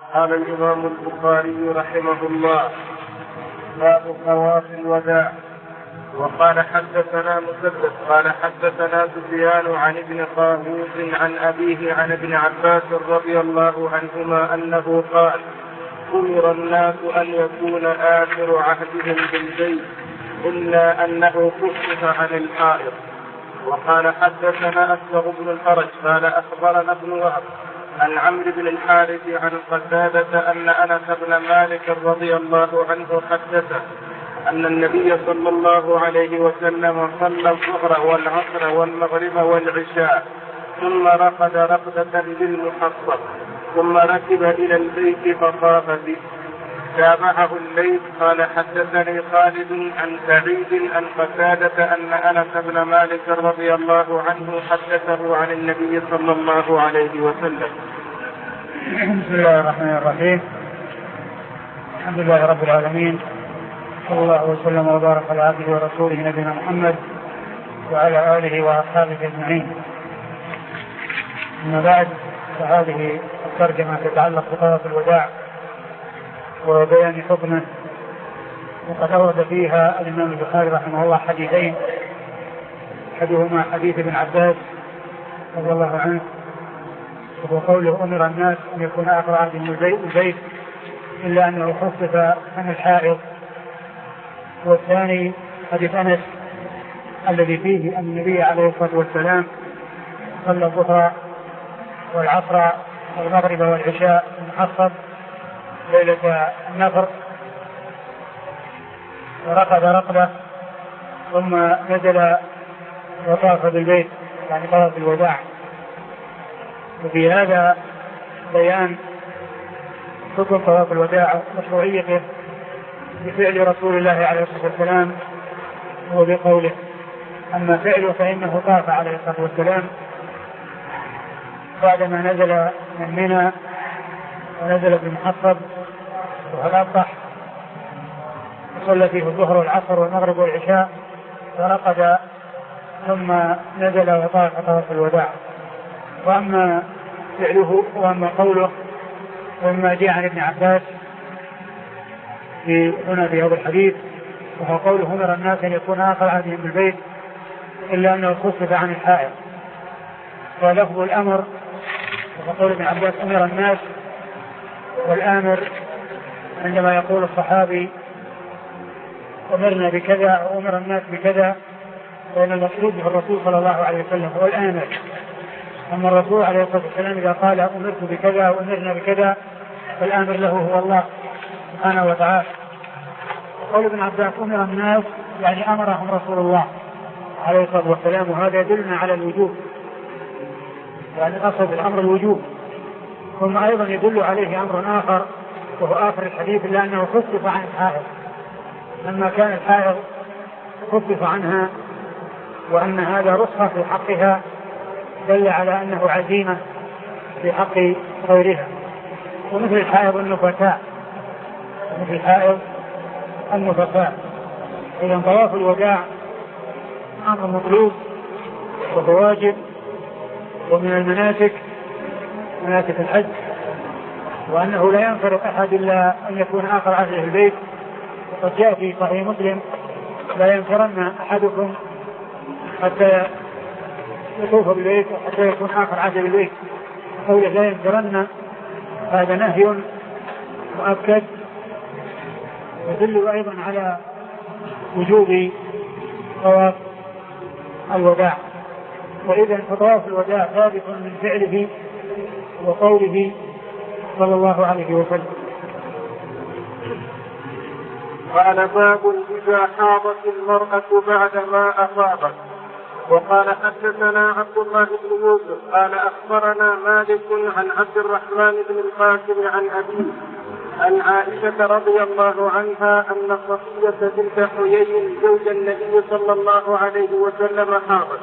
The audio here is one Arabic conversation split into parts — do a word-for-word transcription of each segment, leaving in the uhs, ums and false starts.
قال الإمام البخاري رحمه الله: باب طواف الوداع. وقال حدثنا مسدد قال حدثنا سفيان عن ابن طاووس عن أبيه عن ابن عباس رضي الله عنهما أنه قال: أمر الناس أن يكون آخر عهدهم بالبيت إلا أنه خفف عن الحائط. وقال حدثنا أسبغ بن الفرج قال أخبرنا ابن وهب عن عمرو بن الحارث عن قتادة أن أنس بن مالك رضي الله عنه حدثه أن النبي صلى الله عليه وسلم صلى الظهر والعصر والمغرب والعشاء ثم رقد رقدة بالمحصب ثم ركب إلى البيت فطاف به. تابعه الليث قال حدثني خالد عن سعيد عن قتادة أن أنس بن مالك رضي الله عنه حدثه عن النبي صلى الله عليه وسلم. بسم الله الرحمن الرحيم. الحمد لله رب العالمين، صلى الله وسلم وبارك على عبده ورسوله نبينا محمد وعلى آله وأصحابه أجمعين. أما بعد، فهذه الترجمة تتعلق بطواف الوداع وبيان حكمه، وقد أورد فيها الإمام البخاري رحمه الله حديثين، أحدهما حديث ابن عباس رضي الله عنه وهو قوله: أمر الناس أن يكون آخر عهدهم البيت إلا أنه خفف عن الحائض. والثاني حديث أنس الذي فيه أن النبي عليه الصلاة والسلام صلى الظهر والعصر والمغرب والعشاء المحصب ليلة النفر ورقد رقدة ثم نزل وطاف بالبيت، يعني طواف الوداع. وفي هذا بيان حكم طواف الوداع ومشروعيته بفعل رسول الله عليه الصلاة والسلام وبقوله. أما فعله فإنه طاف عليه الصلاة والسلام بعدما نزل من منى ونزل بالمحصب وهالأبطح وصلى فيه الظهر والعصر والمغرب والعشاء ورقد ثم نزل وطاف طواف الوداع. وأما فعله وأما قوله وما جاء عن ابن عباس في هنا في هذا الحديث وهو قوله: أمر الناس أن يكون آخر عهدهم بالبيت إلا أنه خفف عن الحائض. ولفظ الأمر وقول ابن عباس أمر الناس، والآمر عندما يقول الصحابي أمرنا بكذا أو أمر الناس بكذا فإن المقصود به الرسول صلى الله عليه وسلم هو الآمر. أما الرسول عليه الصلاة والسلام إذا قال أمرت بكذا أو أمرنا بكذا فالآمر له هو الله سبحانه وتعالى. قول ابن عباس أمر الناس يعني أمرهم رسول الله عليه الصلاة والسلام، وهذا يدلنا على الوجوب، يعني قصد الأمر الوجوب. ثم أيضا يدل عليه أمر آخر وهو آخر الحديث إلا أنه خفف عن الحائض. لما كان الحائض خفف عنها وأن هذا رخصة في حقها دل على أنه عزيمة في حق غيرها. ومثل الحائض النفساء مثل الحائض النفساء إذا طواف الوداع أمر مطلوب وهو واجب ومن المناسك مناسك الحج، وأنه لا ينفرد أحد إلا أن يكون آخر عهده البيت. وقد جاء في صحيح مسلم: لا ينفرن أحدكم حتى يطوف بالبيت وحتى يكون آخر عهده بالبيت. قوله لا ينفرن هذا نهي مؤكد يدل أيضا على وجوب طواف الوداع. وإذا فطواف الوداع ثابت من فعله وقوله صلى الله عليه وسلم. قال: باب إذا حاضت المرأة بعدما أصابت. وقال حدثنا عبد الله بن يوسف قال أخبرنا مالك عن عبد الرحمن بن القاسم عن أبيه عن عائشة رضي الله عنها أن صفية بنت حيي زوج النبي صلى الله عليه وسلم حاضت.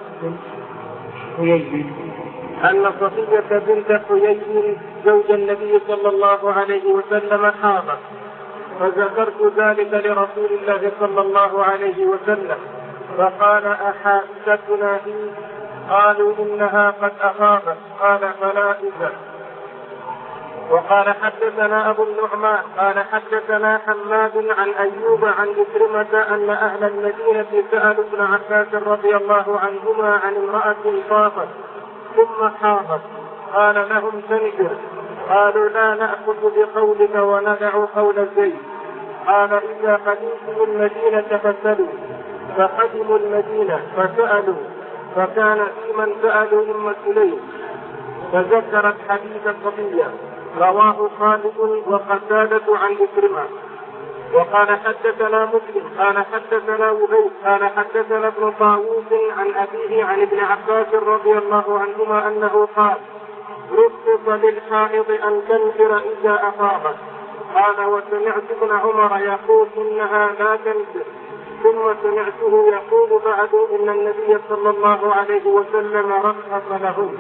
أن صفية بنت حيي زوج النبي صلى الله عليه وسلم حاضت، فذكرت ذلك لرسول الله صلى الله عليه وسلم فقال: أحائستنا هي؟ قالوا: إنها قد أصابت. قال: فلا إذن. وقال حدثنا أبو النعمان قال حدثنا حماد عن أيوب عن إكرمة أن أهل المدينة سألوا ابن عباس رضي الله عنهما عن امرأة طافت ثم حاضت قال لهم تنكر قالوا لا نأخذ بقولك وندع قول زيد قال إذا قدمتم المدينة فسألوا فقدموا المدينة فسألوا فكان في من سألوا أم سليم فذكرت حديث الصبية رواه خالد وقتادة عن إكرمة. وقال حدثنا مسلم قال حدثنا وهيب قال حدثنا ابن طاووس عن أبيه عن ابن عباس رضي الله عنهما أنه قال رخص للحائض أن تنفر إذا أفاضت قال وسمعت ابن عمر يقول إنها لا تنفر ثم سمعته يقول بعد إن النبي صلى الله عليه وسلم رخص لهم.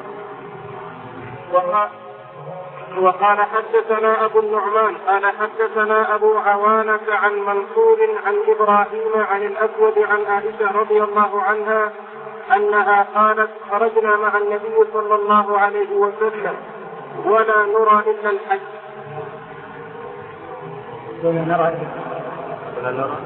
وقال حدثنا أبو النعمان قال حدثنا أبو عوانة عن منصور عن إبراهيم عن الأسود عن عائشة رضي الله عنها أنها قالت خرجنا مع النبي صلى الله عليه وسلم ولا نرى إلا الحج ولا نرى ولا نرى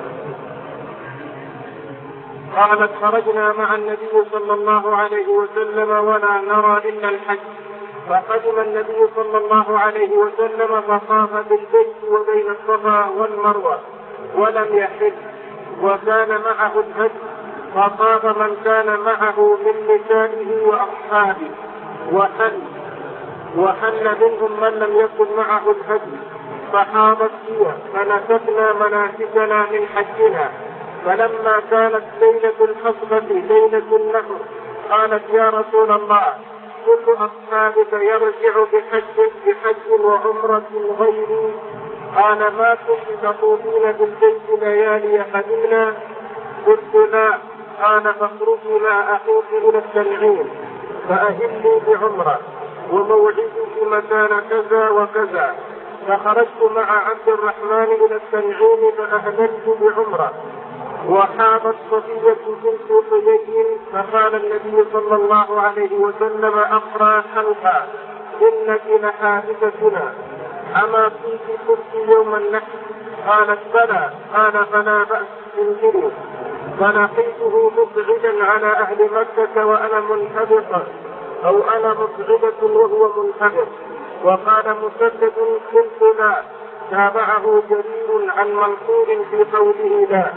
قالت خرجنا مع النبي صلى الله عليه وسلم ولا نرى إلا الحج فقدم النبي صلى الله عليه وسلم فطاف بالبيت وبين الصفا والمروة ولم يحج وكان معه الهدي فطاف من كان معه من نسائه وأصحابه وحل وحل منهم من لم يكن معه الهدي فحاضت هي فنسكنا مناسكنا من حجنا. فلما كانت ليلة الحصبة ليلة النحر قالت يا رسول الله كل أصحابك يرجع بحج بحج وعمرة غيري قال ما كنت تطوفين بالبيت ليالي قدمنا قلت لا قال فاخرجي مع أخوك إلى التنعيم فأهلي بعمرة وموعدك مكان كذا وكذا فخرجت مع عبد الرحمن إلى التنعيم فأهللت بعمرة وحاضت صفية بنت حيي فقال النبي صلى الله عليه وسلم أقرأ خلفا إنك لحادثتنا أما فيك كنت يوم النحر قالت بلى قال فلا بأس انزلوا فلقيته مصعدا على أهل مكة وأنا منحدقة أو أنا مصعدة وهو منحدق. وقال مسدد قلت لا تابعه جرير عن منصور في قوله لا.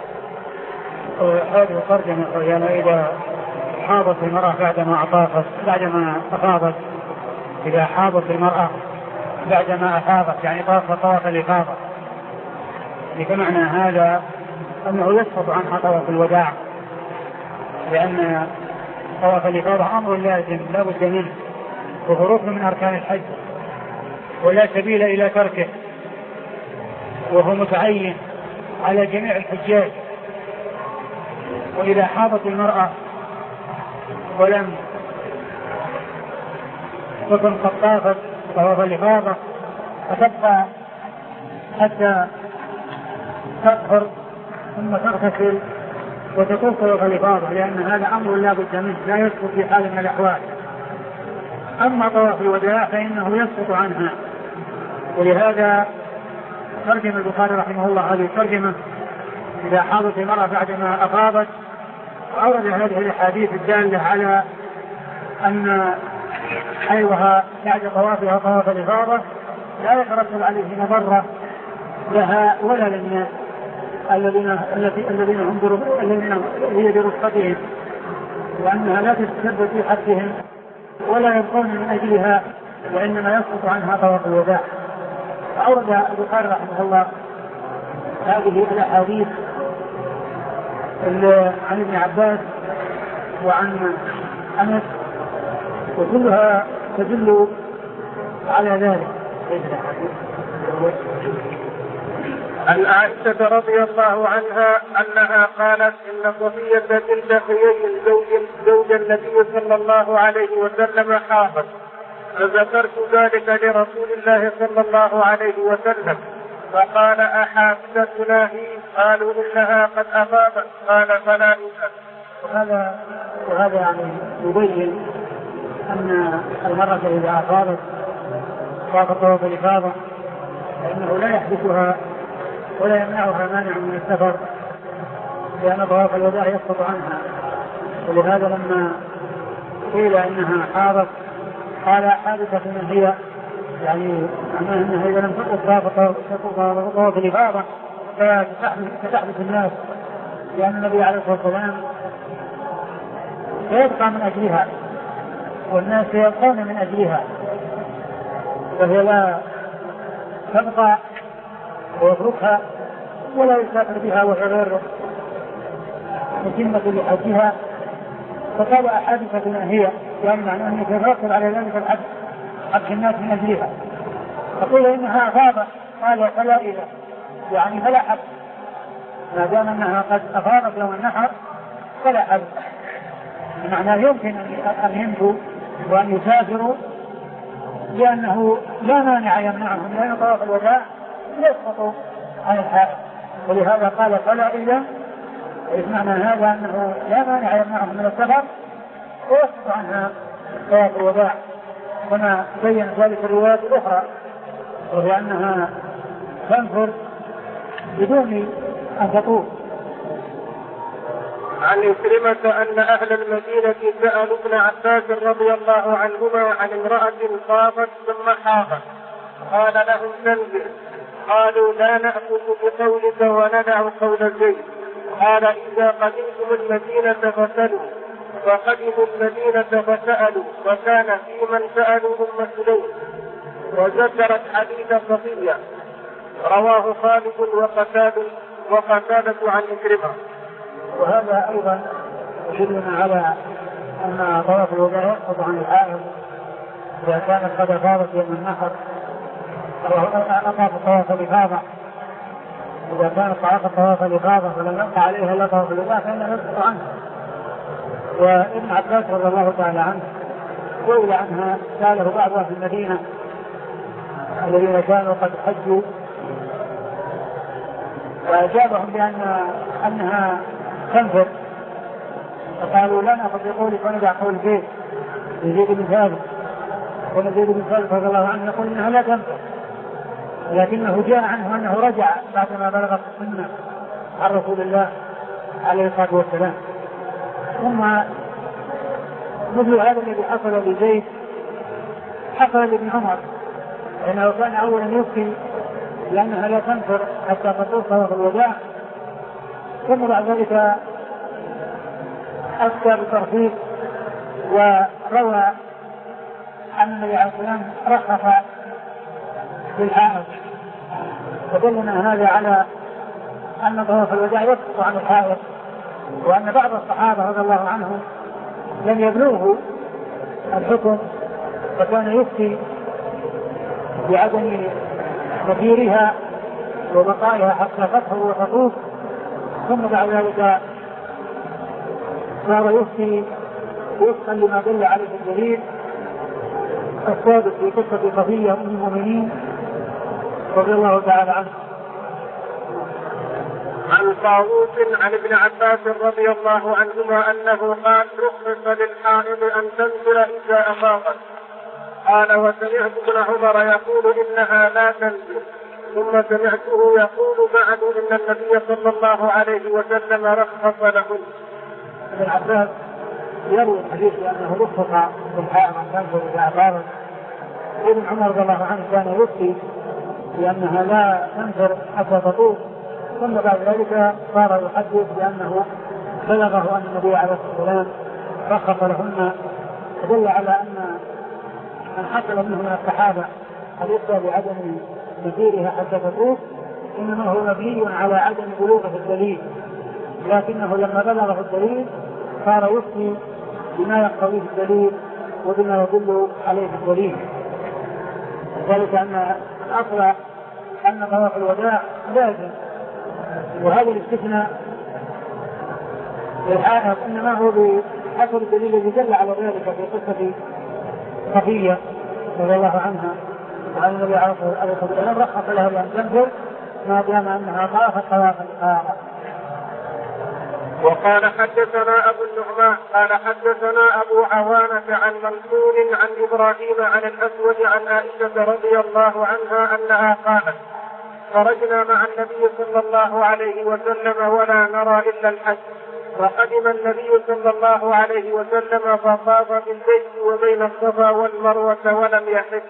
هذه الترجمة يعني إذا حاضت المرأة بعدما أطافت بعدما أفاضت إذا حاضت المرأة بعدما أفاضت يعني طاف طواف الإفاضة بمعنى هذا أنه يسقط عنها طواف الوداع لأن طواف الإفاضة أمر لازم لا بد منه وهو ركن من أركان الحج ولا سبيل إلى تركه وهو متعين على جميع الحجاج. وإذا حاضت المرأة ولم تكن قد طافت طواف الإفاضة فتبقى حتى تطهر ثم تغتسل وتطوف طواف الإفاضة لأن هذا أمر لا بد منه لا يسقط في حال من الأحوال. أما طواف الوداع فإنه يسقط عنها ولهذا ترجم البخاري رحمه الله هذه الترجمة إذا حاضت المرأة بعدما أفاضت وأورد هذه الأحاديث الدالة على أن حيضها بعد طوافها طواف الإفاضة لا يترتب عليه مضرة لها ولا للناس الذين الذين هم الذين هي برفقتهم وأنها لا تتسبب في حقهم ولا يبقون من أجلها وإنما يسقط عنها طواف الوداع. فأورد البخاري رحمه الله هذه الأحاديث عن ابن عباس وعن أنس وكلها تدل على ذلك. عن عائشة رضي الله عنها أنها قالت إن صفية بنت حيي زوج زوج النبي صلى الله عليه وسلم حاضت فذكرت ذلك لرسول الله صلى الله عليه وسلم فقال أحافظتنا هي قالوا إنها قد أفاضت قال فلا يسأل. وهذا وهذا يعني يبين أن المرأة إذا أفاضت طواف طواف الإفاضة فإنه لا يحدثها ولا يمنعها مانع من السفر لأن طواف الوداع يسقط عنها. ولهذا لما قيل إنها حاضت قال حادثة من هي يعني أنها إذا لم تقل طواف الإفاضة فتحدث الناس لأن النبي عليه الصلاة والسلام سيبقى من أجلها والناس يبقون من أجلها وهي لا تبقى ويتركها ولا يسافر بها وهي غير متمة لحجها. فقال أحادثة ما هي يعني معنى أنك يترتب على ذلك الحج حج الناس من أجلها. فقيل إنها أفاضت قال فلا إله يعني فلا حج ما دام أنها قد أفاضت يوم النحر فلا حج بمعنى يمكن أن يمشوا وأن يسافروا لأنه لا مانع يمنعهم لأن طواف الوداع يسقط عن الحائط. ولهذا قال فلا إله معنى هذا أنه لا مانع يمنعهم من السفر ويسقط عنها طواف الوداع كما بين ذلك الروايات الأخرى وهي أنها تنفر بدون أن تطوف. عن عكرمة أن أهل المدينة سألوا ابن عباس رضي الله عنهما عن امرأة طافت ثم حاضت قال لهم تنزل قالوا لا نأخذ بقولك وندع قول زيد قال إذا قدمتم المدينة فسألوا فقدموا المدينة فسألوا وكان في من سألوا أم سليم. وذكرت حديث صفية رواه خالد وقتادة وقتادة عن عكرمة. وهذا أيضا يدلنا على أن طواف الوداع يسقط عن الحائض إذا كانت قد أفاضت يوم النحر أو أطاف طواف الإفاضة. إذا كانت طواف طواف الإفاضة فلم يبقى عليها إلا طواف الوداع فإنه يسقط عنها. وابن عباس رضي الله تعالى عنه سئل عنها سأله بعضها في المدينة الذين كانوا قد حجوا وأجابهم بأن أنها تنفر فقالوا لا نأخذ بقولك وندع قول زيد يزيد بن ثابت ونزيد بن ثابت رضي الله عنه يقول إنها لا تنفر لكنه جاء عنه أنه رجع بعدما بلغت السنة عن رسول الله عليه الصلاة والسلام. ثم مثل هذا الذي حصل لزيد حصل لابن عمر لأنه كان أولا يفتي لأنها لا تنفر حتى تطوف طواف الوداع ثم بعد ذلك أفتى بالترتيب وروى أن النبي عليه الصلاة والسلام رخص بالحائض. فدلنا هذا على أن طواف الوداع يسقط عن الحائض وأن بعض الصحابة رضي الله عنهم لم يبلغوا الحكم فكان يفتي بعدم مسيرها وبقائها حتى تطهر وتطوف ثم بعد ذلك صار يفتي وفقا لما دل عليه الدليل الثابت في قصة صفية أم المؤمنين رضي الله تعالى عنه. عن طاووس عن ابن عباس رضي الله عنهما أنه قال رخص للحائض أن تنزل إذا أفاضت قال وسمعت ابن عمر يقول إنها لا تنزل ثم سمعته يقول بعد إن النبي صلى الله عليه وسلم رخص لهم. ابن عباس يروي الحديث بأنه رخص للحائض أن تنزل إذا أفاضت. ابن عمر رضي الله عنه كان يفتي بأنها لا تنزل حتى تطوف ثم بعد ذلك صار يحدث بأنه بلغه أن النبي عليه الصلاة والسلام رخص لهن. دل على أن من حصل منه من الصحابة الإفتاء بعدم مسيرها حتى تطوف إنما هو مبني على عدم بلوغه الدليل لكنه لما بلغه الدليل صار يفتي بما يقتضيه الدليل وبما يدل عليه الدليل. ذلك أن الأصل أن طواف الوداع لازم وهذا الاستثناء للحائض إنما هو بحسب الدليل الذي دل على ذلك في قصة صفية رضي الله عنها وعن النبي عليه الصلاة والسلام رخص لها بأن تنزل ما دام أنها طافت طواف الإفاضة. وقال حدثنا أبو النعمان قال حدثنا أبو عوانة عن منصور عن إبراهيم عن الأسود عن عائشة رضي الله عنها أنها قالت خرجنا مع النبي صلى الله عليه وسلم ولا نرى إلا الحج، وقدم النبي صلى الله عليه وسلم فطاف بالبيت وبين الصفا والمروة ولم يحج.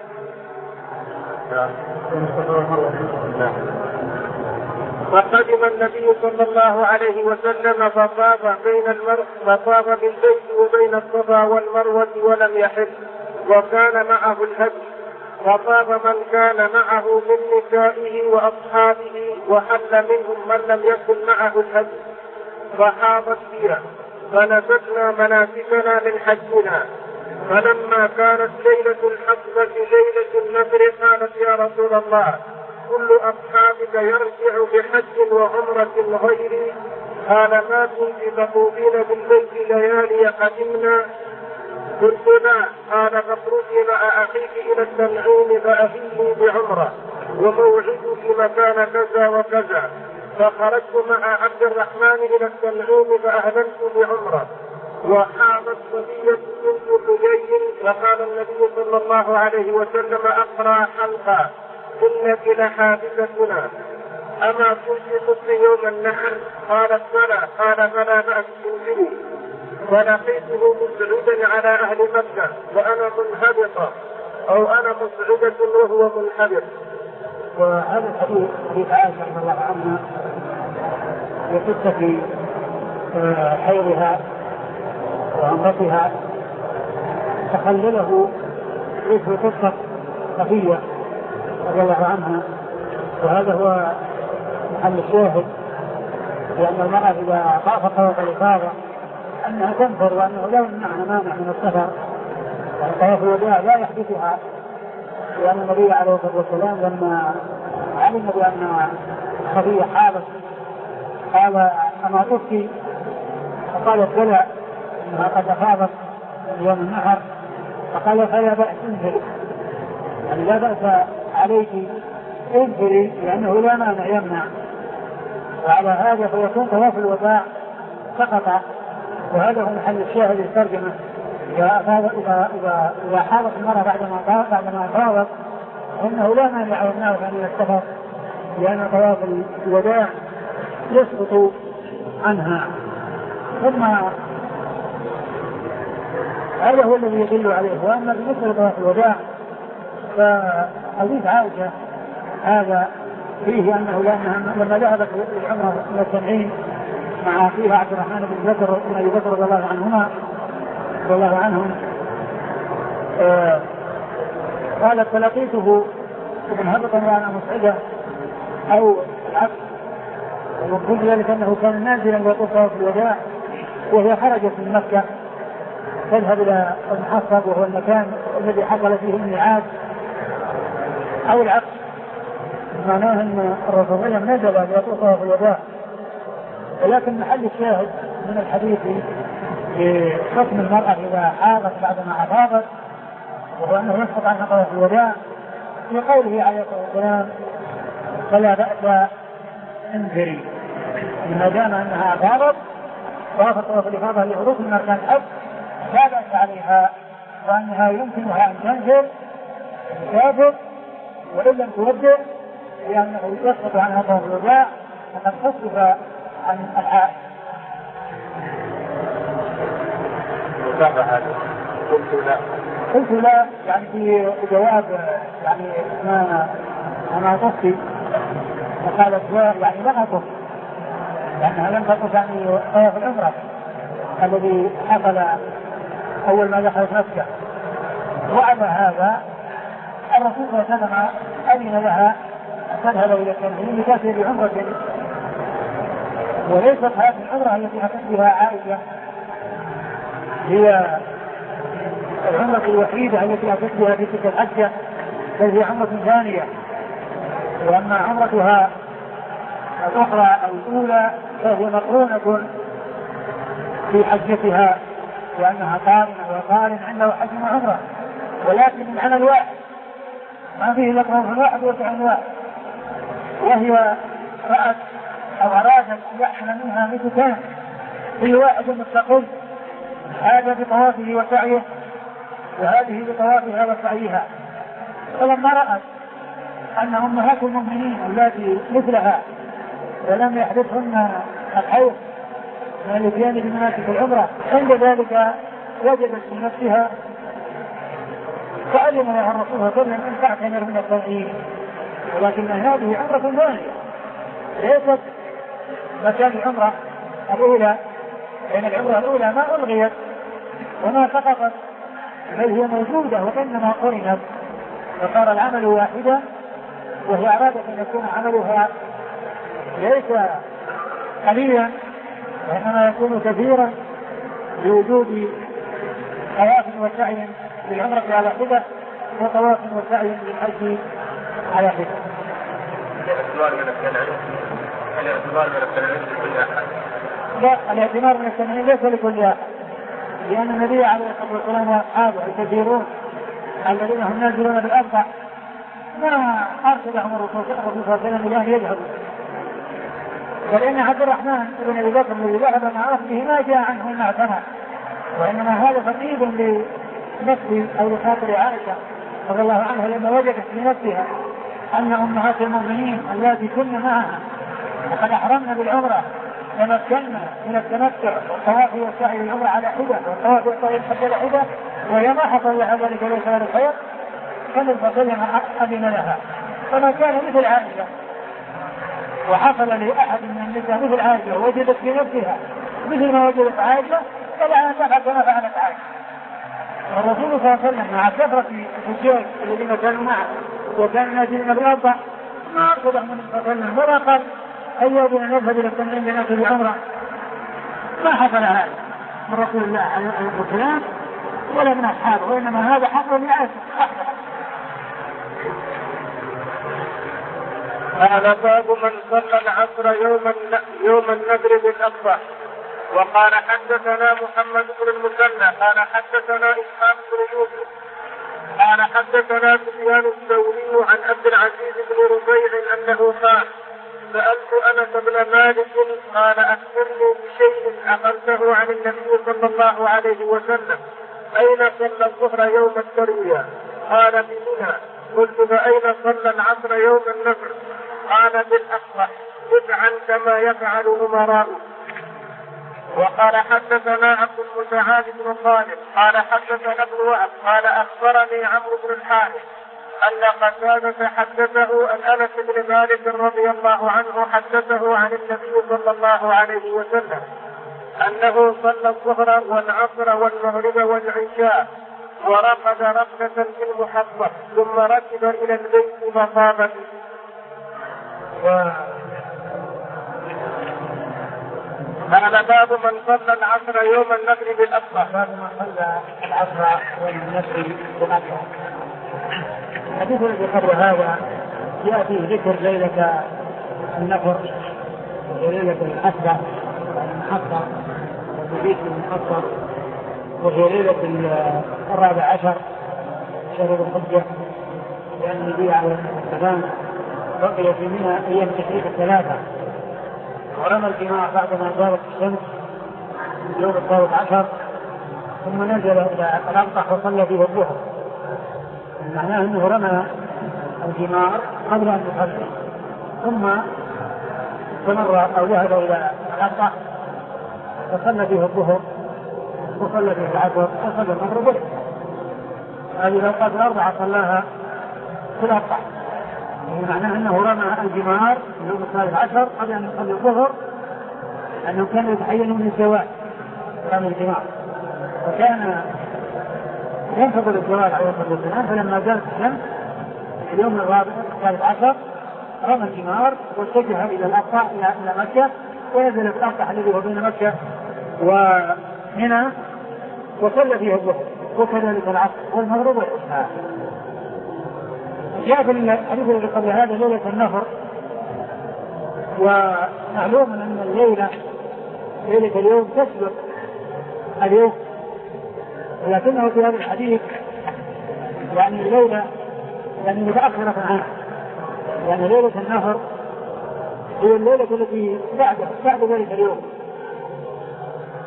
فقدم النبي صلى الله عليه وسلم فطاف بين المر... فطاف بالبيت وبين الصفا والمروة ولم يحج، وكان معه الهدي، فطاف من كان معه من نسائه وأصحابه، وحل منهم من لم يكن معه الهدي، فحاضت بنا فنسكنا مناسكنا من حجنا. فلما كانت ليلة الحصبة ليلة النفر قالت يا رسول الله كل أصحابك يرجع بحج وعمرة غيري؟ قال ما كنت تطوفين بالبيت ليالي قدمنا؟ قلت لا. قال فاخرجي مع أخيك إلى التنعيم فأهلي بعمرة وموعدك مكان كذا وكذا. فخرجت مع عبد الرحمن إلى التنعيم فأهللت بعمرة، وحاضت صفية بنت حيي، فقال النبي صلى الله عليه وسلم أقرأ حلقا إنك لحادثتنا، أما كنت تصلي يوم النحر؟ قالت بلى. قال فلا بأس تنزلي. ولقيته مسعودا على أهل مكة وأنا منهبطة، أو أنا مسعودة وهو منهبط. وهذا الحديث حديث عائشة رضي الله عنها يقص في حيضها وعمرتها، تخلله مثل قصة صفية رضي الله عنها، وهذا هو محل الشاهد، لأن المرأة إذا طافت طواف الإفاضة أنها تنفر، وأنه لا يمنعها مانع من السفر، وطواف الوداع لا يحدثها، لأن النبي عليه الصلاة والسلام لما علم بأن صفية حاضت قال أما تفتي؟ فقالت بلى إنها قد أفاضت يوم النحر. فقال فلا بأس انزلي، يعني لا بأس عليك انزلي، لأنه لا مانع يمنع. وعلى هذا فيكون طواف الوداع سقط، وهذا هو محل الشاهد للترجمة. إذا إذا إذا إذا حاضت المرأة بعدما بعدما أفاضت فإنه لا مانع يمنعها من السفر، لأن طواف الوداع يسقط عنها. ثم هذا هو الذي يدل عليه. وأما بالنسبة لطواف الوداع فحديث عائشة هذا فيه أنه لأنها لما ذهبت العمرة إلى التنعيم مع فيها عبد الرحمن بن بكر وابن أبي بكر رضي الله عنهما رضي الله عنهم، آه قالت فلقيته منهبطا وأنا مسعدة أو العكس، وكل ذلك أنه كان نازلا يطوف في الوداع، وهي خرجت من مكة تذهب إلى المحصب وهو المكان الذي حصل فيه الميعاد، أو العكس، معناه أن الرسول نزل يطوف في الوداع. ولكن محل الشاهد من الحديث في حكم المرأة إذا حاضت بعدما أفاضت، وهو أنه يسقط عنها طواف الوداع، في قوله عليه الصلاة والسلام فلا بأس انزلي، ما دام أنها أفاضت طافت طواف الإفاضة لحدوث من أركان الحج لا بأس عليها، وأنها يمكنها أن تنزل وتسافر وإن لم تودع، لأنه يسقط عنها طواف الوداع فقد خفف عن الحائض. قلت لا قلت لا يعني في جواب يعني ما أنا طفتي، فقالت لا يعني لم أطف، لأنها لم تطف يعني طواف العمرة الذي حصل أول ما دخلت مكة. وعلى هذا الرسول صلى الله عليه وسلم أذن لها أن تذهب إلى التنعيم لتأتي بعمرة، وليست هذه العمرة التي أتت بها عائشة هي العمرة الوحيدة التي أتت بها في تلك الحجة، بل هي عمرة ثانية. وأما عمرتها الأخرى أو الأولى فهي مقرونة في حجتها، لأنها قارنة وقارن عنده حج وعمرة، ولكن من عمل واحد ما فيه إلا طواف واحد وسعي واحد. وهي رأت أو أرادت أن يحصل منها مثلان، كل واحد مستقل، هذا بطوافه وسعيه وهذه بطوافها وسعيها. فلما رأت أن أمهات المؤمنين التي مثلها ولم يحدثهن الحيض من الاتيان بمناسك العمرة عند ذلك وجدت في نفسها فأذن لها الرسول صلى الله عليه وسلم أن تعتمر من التنعيم، ولكن هذه عمرة ثانية ليست مكان العمرة الأولى، لأن العمرة الأولى ما ألغيت وما سقطت بل هي موجودة وإنما قرنت وصار العمل واحدا، وهي أرادت أن يكون عملها ليس قليلا وإنما يكون كثيرا بوجود طواف وسعي للعمرة على حدة وطواف وسعي للحج على حدة. الاعتبار من التنعيم الاعتبار من التنعيم لكل أحد؟ لا، الاعتبار من التنعيم ليس لكل أحد، لأن النبي عليه الصلاة والسلام وأصحابه الكثيرون الذين هم نازلون بالأربع ما أرشدهم الرسول صلى الله عليه وسلم إلى أن يذهبوا، بل إن عبد الرحمن بن أبي بكر الذي ذهب مع أخته ما جاء عنه ما اعتمر، وإنما هذا تقييد لنفس أو لخاطر عائشة رضي الله عنها لما وجدت لنفسها أن أمهات المؤمنين التي كن معها وقد أحرمنا بالعمرة تمكنا من التمتع والطواف والسعي للعمرة على حدة والطواف والسعي للحج على حدة وهي ما حصل لها ذلك ليس هذا الخير، فالرسول صلى الله عليه وسلم أذن لها. فما كان مثل عائشة وحصل لأحد من النساء مثل عائشة ووجدت في نفسها مثل ما وجدت عائشة فلا تفعل كما فعلت عائشة. الرسول صلى الله عليه وسلم مع كثرة الحجاج الذين كانوا معه وكانوا نازلين بالأربع ما أرشدهم من صلى الله عليه وسلم ولا قال هيا بنا نذهب إلى التنعيم لنأخذ العمرة، ما حصل هذا من رسول الله عليه الصلاة والسلام ولا من أصحابه، وإنما هذا حصل لعائشة. هذا باب من صلى العصر يوم يوم النذر بالأضحى. وقال حدثنا محمد بن المثنى قال حدثنا إسحاق بن يوسف قال حدثنا سفيان الثوري عن عبد العزيز بن ربيع أنه قال سألت أنس بن مالك قال أخبرني بشيء عقلته عن النبي صلى الله عليه وسلم أين صلى الظهر يوم التروية؟ قال بمنى. قلت فأين صلى العصر يوم النفر؟ قال بالأصبح بدعا كما يفعل أمراؤه. وقال حدثنا عبد المتعال بن خالد قال حدثنا ابن وهب قال أخبرني عمرو بن الحارث أن قتادة حدثه أن أنس بن مالك رضي الله عنه حدثه عن النبي صلى الله عليه وسلم أنه صلى الظهر والعصر والمغرب والعشاء ورقد رقدة في المحطة ثم ركب إلى البيت فصام به. هذا باب من صلى العصر يوم النفر بالأضحى. باب من صلى العصر يوم النفر بالأضحى. الحديث الذي قبل هذا جاء فيه ذكر ليلة النفر وليلة الأسبع المحطة والمبيت المحطة وهي ليلة الرابع عشر شهر الحجة، لأن النبي عليه الصلاة والسلام بقي في منى أيام تشريق الثلاثة ورمى الجماعة بعدما زالت الشمس يوم الثالث عشر ثم نزل إلى الأبطح وصلى فيه الظهر، معناه أنه رمى الجمار قبل أن يصلي ثم استمر أو ذهب إلى الأبطح وصلى فيه الظهر وصلى فيه العصر وصلى المغرب. هذه الأوقات الأربعة صلاها في الأبطح، معناه أنه رمى الجمار يوم الثالث عشر قبل أن يصلي الظهر، أنه كان يتحين من الزواج رمى الجمار، وكان ينتظر الزواج عليه الصلاة والسلام، فلما زالت الشمس اليوم الرابع الثالث عشر رمى الجمار واتجه إلى الأبطح إلى مكة ونزل في الأبطح الذي هو بين مكة ومنى وصلى فيه الظهر وكذلك العصر والمغرب والعشاء. جاء في الحديث الذي قبل هذا ليلة النفر، ومعلوم أن الليلة ليلة اليوم تسبق اليوم، ولكنه في هذا الحديث يعني الليلة يعني متأخرة عنه، يعني ليلة النفر هي الليلة التي بعد بعد ذلك اليوم،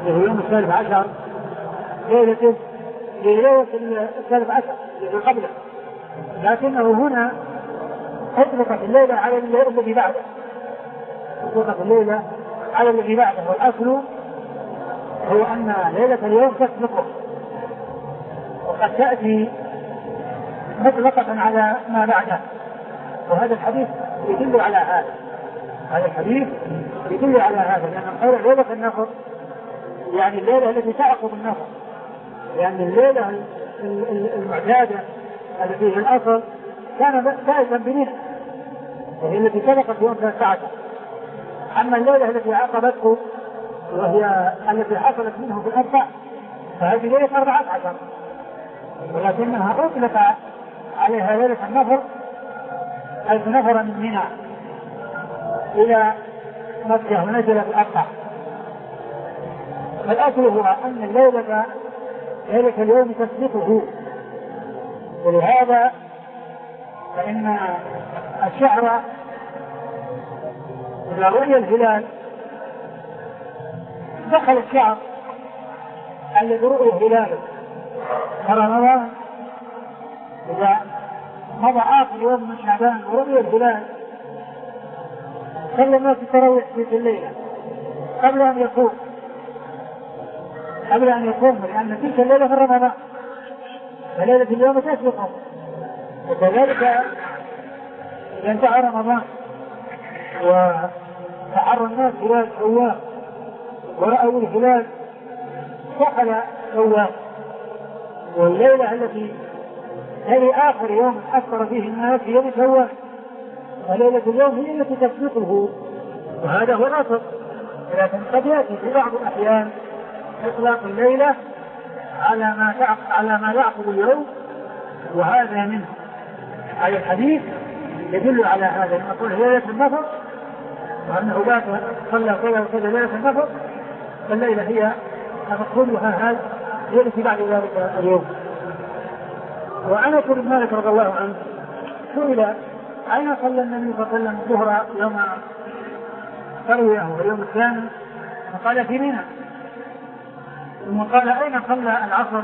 وهو يوم الثالث عشر ليلة ليلة الثالث عشر الذي قبله، لكنه هنا أطلقت الليلة على الذي بعده، أطلقت الليلة على الذي بعده، والأصل هو أن ليلة اليوم تسبقه، وقد تأتي مطلقة على ما بعده، وهذا الحديث يدل على هذا. هذا الحديث يدل على هذا، لأن قول ليلة النفر يعني الليلة التي تعقب النفر، يعني الليلة المعتادة التي في الأصل كان بائسا بنيه، وهي التي سبقت يوم ثلاثة عشر. أما الليلة التي عقبته وهي التي حصلت منه في الأربع فهذه ليلة أربعة عشر، ولكنها أطلق عليها ليلة النفر، حيث نفر من منى إلى مكة ونزل في الأربع. فالأصل هو أن الليلة ليلة اليوم تسبقه، ولهذا فإن الشهر إذا رؤي الهلال دخل الشهر الذي رؤي هلاله رمضان. إذا مضى آخر يوم من شعبان ورؤي الهلال صلى الناس التراويح في الليلة قبل أن يقوم قبل أن يقوم لأن تلك الليلة من رمضان، فليلة اليوم تسبقه. وكذلك إذا انتهى رمضان وتحرى الناس هلال شوال ورأوا الهلال دخل شوال، والليلة التي هي آخر يوم أثر فيه الناس هي يوم شوال، وليلة اليوم هي التي تسبقه، وهذا هو الأصل. لكن قد يأتي في بعض الأحيان إطلاق الليلة على ما على ما يعقب اليوم، وهذا منه. هذا الحديث يدل على هذا، نقول ليلة النفر وأنه بات صلى كذا وكذا ليلة النفر، فالليلة هي مقصودها هذا هي التي بعد ذلك اليوم. وأنس بن مالك رضي الله عنه سئل أين صلى النبي صلى الله عليه وسلم الظهر يوم ترويه واليوم الثاني؟ فقال في منى. ثم قال أين صلى العصر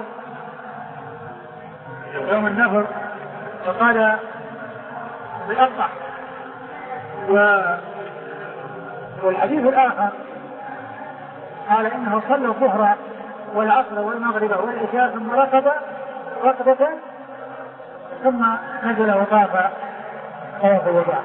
يوم النفر؟ فقال بالأربع. و... والحديث الآخر قال إنه صلى الظهر والعصر والمغرب والعشاء ثم ركض ركضة ثم نزل وطاف طواف الوداع.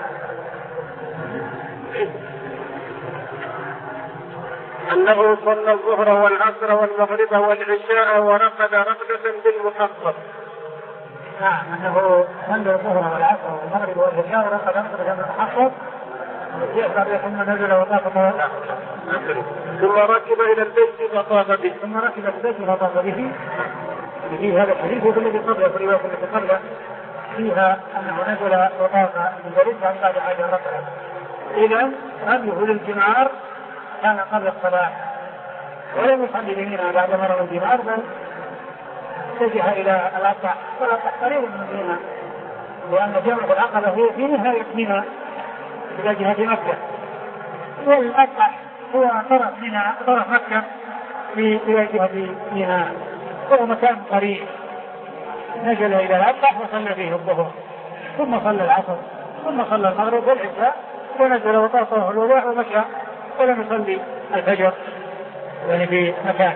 أنه صلى الظهر والعصر والمغرب والعشاء ورقد رقدة بالمحصب. نعم، أنه صلى الظهر والعصر والمغرب والعشاء ورقد رقدة بالمحصب ثم نزل وطاف طواف. ثم ركب إلى البيت فطاف به. ثم ركب إلى البيت فطاف به. في هذا الحديث الذي قبله في الرواية التي قبله فيها أنه نزل وطاف بالبيت بعد هذه الركعة. إذا رميه للجمار كان قبل الصلاة، ولم يصلي بمنى بعد مرة الجمار، بل اتجه إلى الأربع، والأربع قريب من منى، لأن جمرة العقبة هي في نهاية منى إلى جهة مكة، والأربع هو طرف منى طرف مكة في إلى جهة منى، وهو مكان قريب. نزل إلى الأربع وصلى فيه الظهر، ثم صلى العصر، ثم صلى المغرب والعشاء، ونزل وطاف طواف الوداع ومشى ولم يصلي الفجر يعني في مكان.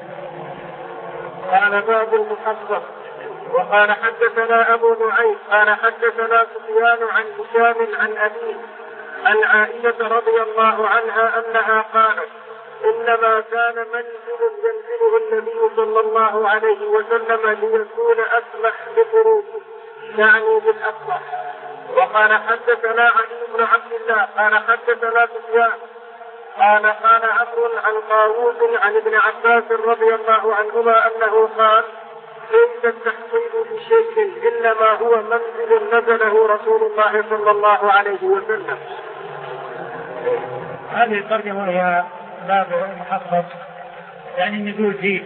قال باب المحصب. وقال حدثنا أبو نعيم قال حدثنا سفيان عن هشام عن أبيه عن عائشة رضي الله عنها أنها قالت إنما كان منزل ينزله النبي صلى الله عليه وسلم ليكون أسمح بخروجه، يعني بالأصلح. وقال حدثنا علي بن عبد الله قال حدثنا سفيان قال قال عمرو عن طاووس عن ابن عباس رضي الله عنهما أنه قال ليس التحصيل بشيء إنما هو منزل نزله رسول الله صلى الله عليه وسلم. هذه الترجمة هي باب المحصب، يعني النزول فيه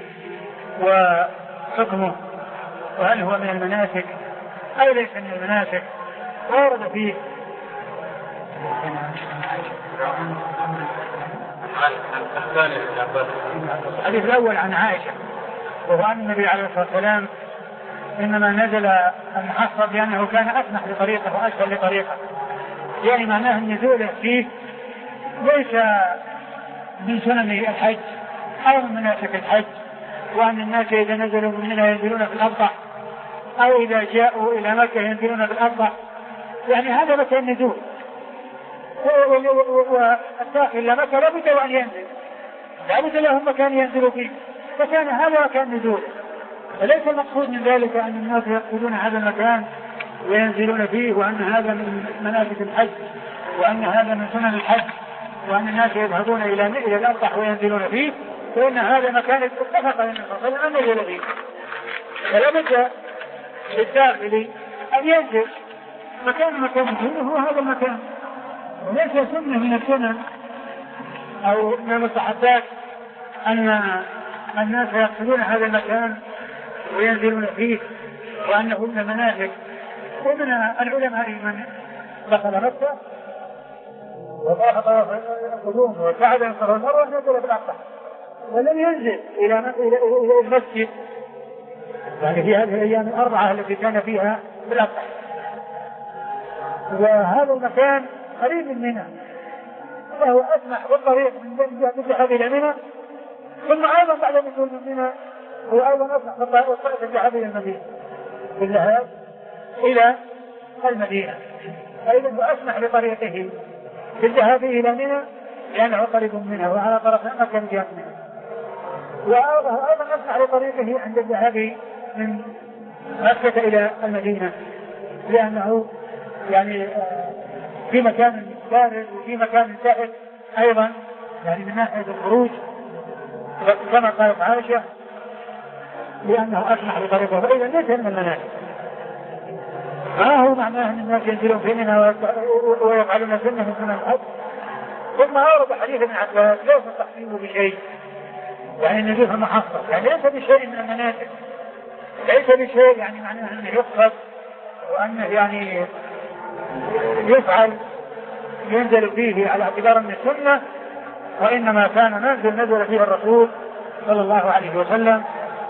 وحكمه، وهل هو من المناسك أو ليس من المناسك، ورد فيه الحديث الأول عن عائشة وهو أن النبي عليه الصلاة والسلام إنما نزل المحصب لأنه كان أسمح لطريقه وأسهل لطريقه، يعني معناه النزول فيه ليس من سنن الحج أو من مناسك الحج، وأن الناس إذا نزلوا من هنا ينزلون في الأرض أو إذا جاءوا إلى مكة ينزلون في الأرض، يعني هذا مكان نزول، والداخل إلى مكة لابد أن ينزل، لابد لهم مكان ينزلوا فيه، فكان هذا مكان نزول. فليس المقصود من ذلك أن الناس يقصدون هذا المكان وينزلون فيه وأن هذا من مناسك الحج وأن هذا من سنن الحج وأن الناس يذهبون إلى إلى الأرض وينزلون فيه، فإن هذا مكان اتفق النبي صلى الله عليه وسلم أن ينزل فيه، فلا بد للداخل أن ينزل مكان مكان نزوله هو هذا المكان، وليس سنة من السنن أو من المستحبات أن الناس يقصدون هذا المكان وينزلون فيه وأنه من المناسك. ومن العلماء من دخل مكة وطاف طواف القدوم وسعد ينصر المروة نزل بالأقصى ولم ينزل إلى إلى المسجد، يعني في هذه الأيام الأربعة التي كان فيها بالأقصى، وهذا المكان قريب منه فهو أسمح بالطريق من جهة إلى منى، ثم أيضا بعد النزول من منى هو أيضا أسمح بالطريق الذهاب إلى المدينة بالذهاب إلى المدينة، أيضا وأسمح بطريقه في الذهاب إلى منى لأنه قريب منها وعلى طرف مكة من جهة منى، وأيضا أسمح بطريقه عند الذهاب من مكة إلى المدينة لأنه يعني في مكان بارد وفي مكان ساحل أيضا، يعني من ناحية الخروج كما قالت عائشة لأنه أسمح بطريقه، فإذا ليس من المناسك. ما هو معناه أن الناس ينزلون في منى ويفعلون سنة من سنن الحج. ثم أورد حديث ابن عباس ليس التحصيل بشيء، يعني النزول في المحصب يعني ليس بشيء من المناسك، ليس بشيء يعني معناه أنه يقصد وأنه يعني يفعل ينزل فيه على اعتبار من السنة، وإنما كان منزل نزل فيه الرسول صلى الله عليه وسلم.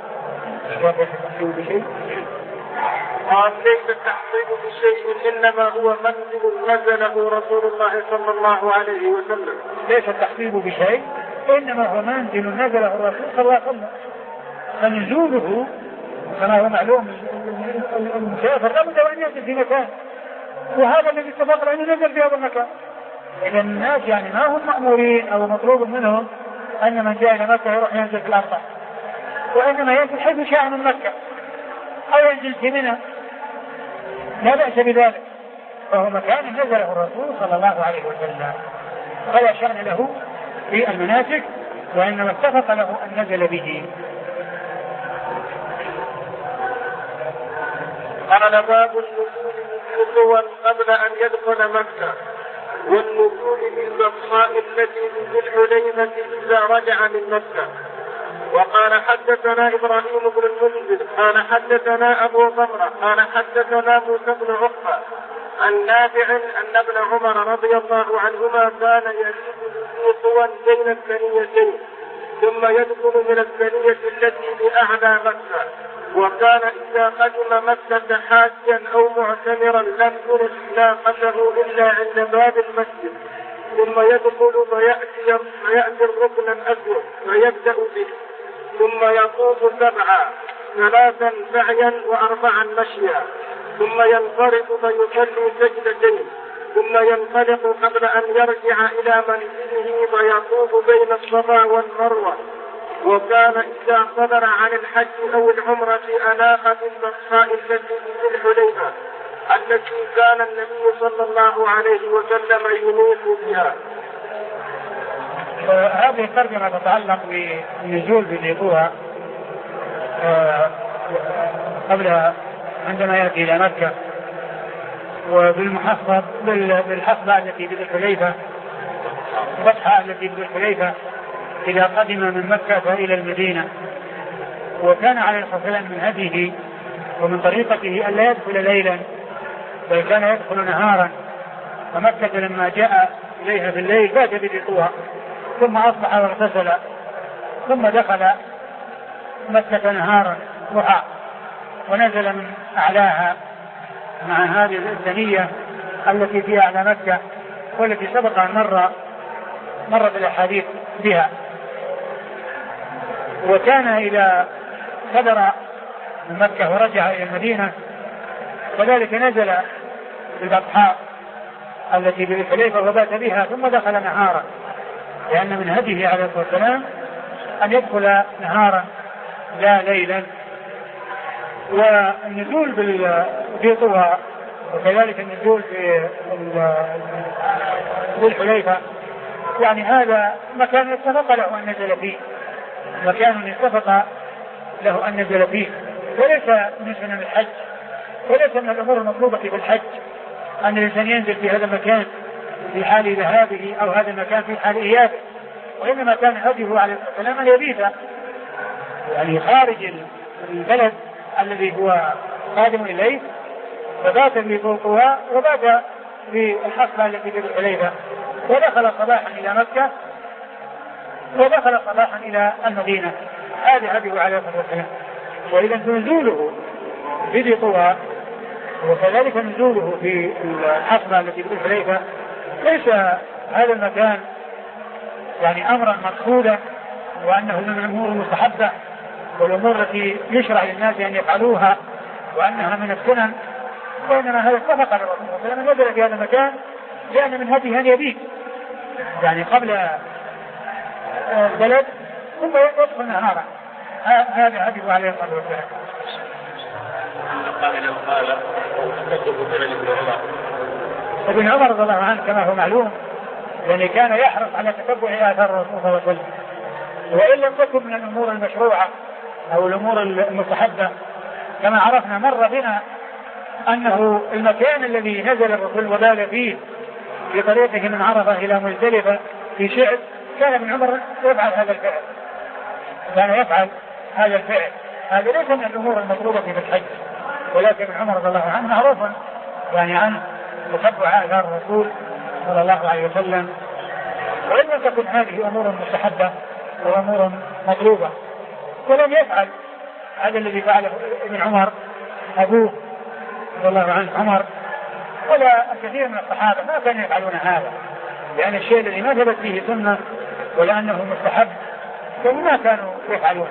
قال ليس التحصيل بشيء إنما هو منزل نزله رسول الله صلى الله عليه وسلم. ليس التحصيل بشيء إنما هو منزل نزله الرسول صلى الله عليه وسلم، فنزوله كما هو معلوم المسافر لابد أن ينزل في مكان، وهذا الذي اتفق أن ينزل في هذا المكان. إذا الناس يعني ما هم مأمورين أو مطلوب منهم أن من جاء إلى مكة يروح ينزل في الأرض، وإنما ينزل حيث شاء من مكة أو ينزل في منى لا بأس بذلك، فهو مكان نزله الرسول صلى الله عليه وسلم فلا شأن له في المناسك، وإنما اتفق له أن نزل به. قال باب النزول قبل أن يدخل مكة والنزول بالبصاء التي في الحليمة إذا رجع من مكة. وقال حدثنا إبراهيم بن المنذر قال حدثنا أبو ضمرة قال حدثنا موسى بن عقبة عن نافع أن ابن عمر رضي الله عنهما كان يزيد في طوى بين الثنيتين ثم يدخل من الثنية التي بأعلى مكة، وكان إذا قدم مكة حاجا أو معتمرا لم يرد ناقته إلا عند باب المسجد، ثم يدخل فيأتي, فيأتي الركن الأسود فيبدأ به، ثم يطوف سبعا ثلاثا سعيا وأربعا مشيا، ثم ينصرف فيصلي سجدتين، ثم ينطلق قبل أن يرجع إلى منزله فيطوف بين الصفا والمروة. وكان إذا صدر عن الحج أو العمرة أناخ بالبصاء التي في الحليمة التي كان النبي صلى الله عليه وسلم ينيخ بها. هذه الترجمة تتعلق بالنزول بذيقها قبل عندما يأتي إلى مكة، وبالمحصب بالحصبة التي في الحليفة الفتحة التي في الحليفة إذا قدم من مكة إلى المدينة. وكان عليه الصلاة والسلام من هديه ومن طريقته أن لا يدخل ليلا بل كان يدخل نهارا، فمكة لما جاء إليها في الليل بات بذيقها ثم أصبح واغتسل ثم دخل مكة نهارا ضحى ونزل من أعلاها مع هذه الثنية التي في أعلى مكة والتي سبق أن مر مر بالأحاديث بها. وكان إذا صدر من مكة ورجع إلى المدينة وذلك نزل بالبطحاء التي بالحليفة وبات بها ثم دخل نهارا، لأن من هديه عليه الصلاة والسلام أن يدخل نهارا لا ليلا. والنزول في طوى وكذلك النزول في الحليفة يعني هذا مكان اتفق له أن نزل فيه، مكان اتفق له أن نزل فيه، وليس من سنن الحج وليس من الأمور المطلوبة في الحج أن الإنسان ينزل في هذا المكان في حال ذهابه أو هذا المكان في حال إيابه، وإنما كان هديه عليه الصلاة والسلام أن يبيت يعني خارج البلد الذي هو قادم إليه، وبات في طوى وبات في الحصبة التي في الحليفة، ودخل صباحا إلى مكة ودخل صباحا إلى المدينة. هذا هديه عليه الصلاة والسلام. وإذا نزوله في ذي طوى وكذلك نزوله في الحصبة التي في الحليفة ليس هذا المكان يعني أمرا مقصودا وأنه من الأمور المستحبة والأمور التي يشرع للناس أن يفعلوها وأنها من السنن، وإنما هذا اتفق الرسول صلى الله عليه وسلم نزل في هذا المكان لأن من هديه أن يبيت يعني قبل البلد ثم يدخل نهارا. هذا هديه عليه الصلاة والسلام. ابن عمر رضي الله عنه كما هو معلوم لأنه كان يحرص على تتبع آثار الرسول صلى الله عليه وسلم، وإن لم تكن من الأمور المشروعة أو الأمور المستحبة كما عرفنا مر بنا أنه المكان الذي نزل الرسول وبال فيه في طريقه من عرفة إلى مزدلفة في شعب كان ابن عمر يفعل هذا الفعل، كان يفعل هذا الفعل. هذا ليس من الأمور المطلوبة في الحج، ولكن ابن عمر رضي الله عنه معروف يعني عن تتبع آثار الرسول صلى الله عليه وسلم، وإن لم تكن هذه أمور مستحبة وأمور مطلوبة. ولم يفعل هذا الذي فعله ابن عمر أبوه رضي الله عنه عمر ولا الكثير من الصحابة ما كانوا يفعلون هذا، لأن الشيء الذي ما ثبت فيه سنة ولا أنه مستحب فما كانوا يفعلون.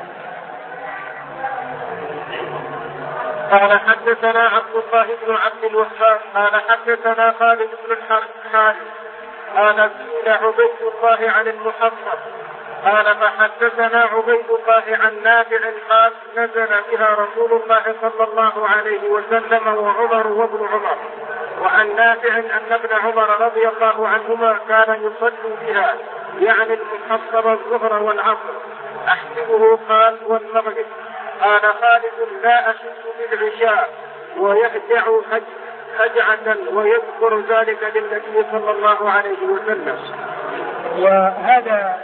قال حدثنا عبد الله بن عبد الوهاب قال حدثنا خالد بن الحارث قال سئل عبيد الله عن المحصب قال فحدثنا عبيد الله عن نافع قال نزل بها رسول الله صلى الله عليه وسلم وعمر وابن عمر. وعن نافع أن ابن عمر رضي الله عنهما كان يصلي بها يعني المحصب الظهر والعصر أحسبه قال والمغرب. قال خالد لا أشد بالعشاء ويهجع هجعة ويذكر ذلك للنبي صلى الله عليه وسلم. وهذا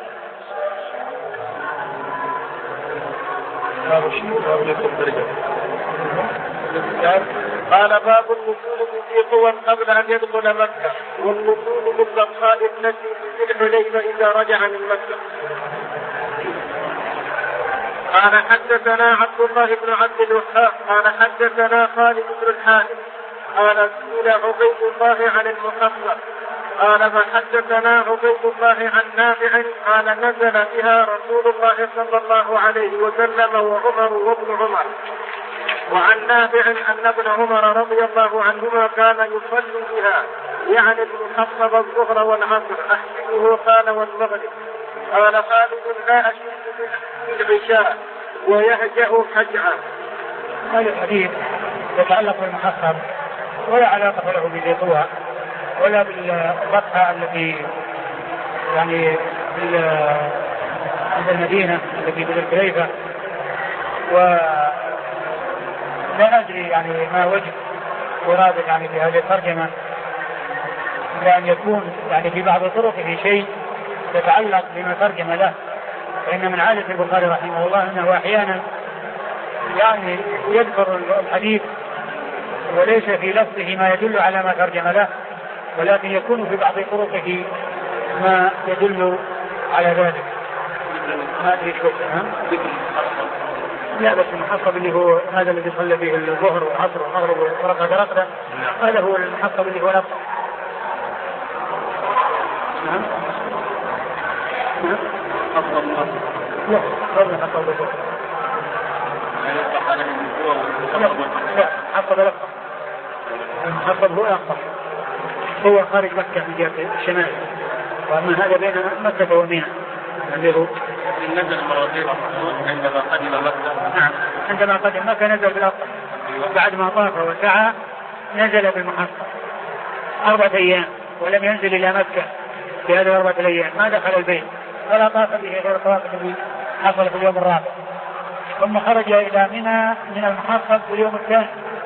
قال باب النزول في طوى قبل أن يدخل مكة والنزول بالبطحاء التي في الحليفة إذا رجع من مكة. قال حدثنا عبد الله بن عبد الوهاب قال حدثنا خالد بن الحارث قال سئل عبيد الله عن المحصب قال فحدثنا عبيد الله عن نافع قال نزل بها رسول الله صلى الله عليه وسلم وعمر وابن عمر. وعن نافع أن ابن عمر رضي الله عنهما كان يصلي بها يعني المحصب الظهر والعصر أحسبه قال والمغرب. قال خالد لا أشد بالعشاء ويهجأ حجعا. هذا الحديث يتعلق بالمحصب ولا علاقة له بذي طوى ولا بالبطحة التي يعني عند المدينة التي في الحليفة. ولا أدري يعني ما وجه وراد يعني في هذه الترجمة لأن يكون يعني في بعض طرقه شيء يتعلق بما ترجم له، فإن من عادة البخاري رحمه الله أنه أحيانا يعني يذكر الحديث وليس في لفظه ما يدل على ما ترجم له، ولكن يكون في بعض طرقه ما يدل على ذلك. ما أدري شو لا بس المحصب اللي هو هذا الذي صلى فيه الظهر والعصر والمغرب ورقد رقدة هذا هو المحصب اللي هو الأفضل. نعم أفضل لا أفضل محصب الظهر لا محصب الأفضل. المحصب هو الأفضل هو خارج مكة في جهة الشمال وأما هذا بين مكة ومنى الذي هو نزل مرتين عندما قدم مكة. نعم عندما قدم مكة نزل بالأفضل بعد ما طاف وسعى نزل بالمحصب أربعة أيام ولم ينزل إلى مكة في هذه الأربعة أيام ما دخل البيت ولا طاف به غير طواف الذي حصل في اليوم الرابع ثم خرج إلى منى من المحصب في اليوم الثاني